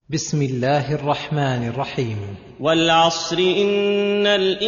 بسم الله الرحمن الرحيم. والعصر إن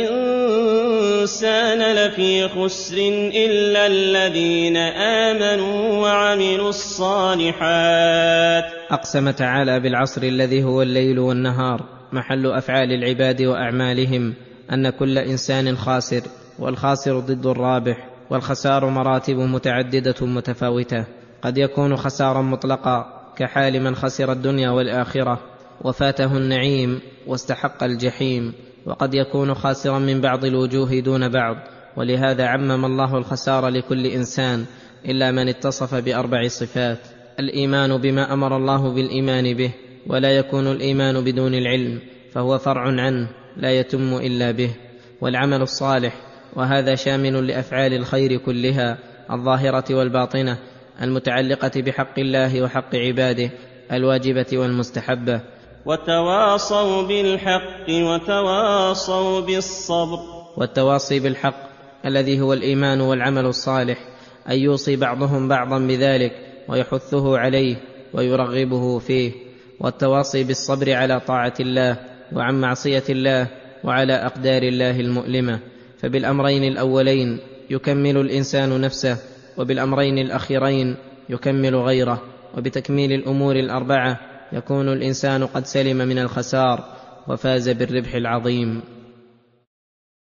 الإنسان لفي خسر إلا الذين آمنوا وعملوا الصالحات. أقسم تعالى بالعصر الذي هو الليل والنهار محل أفعال العباد وأعمالهم، أن كل إنسان خاسر، والخاسر ضد الرابح، والخسار مراتب متعددة متفاوتة. قد يكون خسارا مطلقا كحال من خسر الدنيا والآخرة وفاته النعيم واستحق الجحيم، وقد يكون خاسرا من بعض الوجوه دون بعض، ولهذا عمم الله الخسار لكل إنسان إلا من اتصف بأربع صفات: الإيمان بما أمر الله بالإيمان به، ولا يكون الإيمان بدون العلم فهو فرع عنه لا يتم إلا به، والعمل الصالح، وهذا شامل لأفعال الخير كلها الظاهرة والباطنة المتعلقة بحق الله وحق عباده الواجبة والمستحبة. وتواصوا بالحق وتواصوا بالصبر. والتواصي بالحق الذي هو الإيمان والعمل الصالح، أن يوصي بعضهم بعضا بذلك ويحثه عليه ويرغبه فيه. والتواصي بالصبر على طاعة الله وعن معصية الله وعلى أقدار الله المؤلمة، فبالأمرين الأولين يكمل الإنسان نفسه، وبالأمرين الأخيرين يكمل غيره، وبتكميل الأمور الأربعة يكون الإنسان قد سلم من الخسار وفاز بالربح العظيم.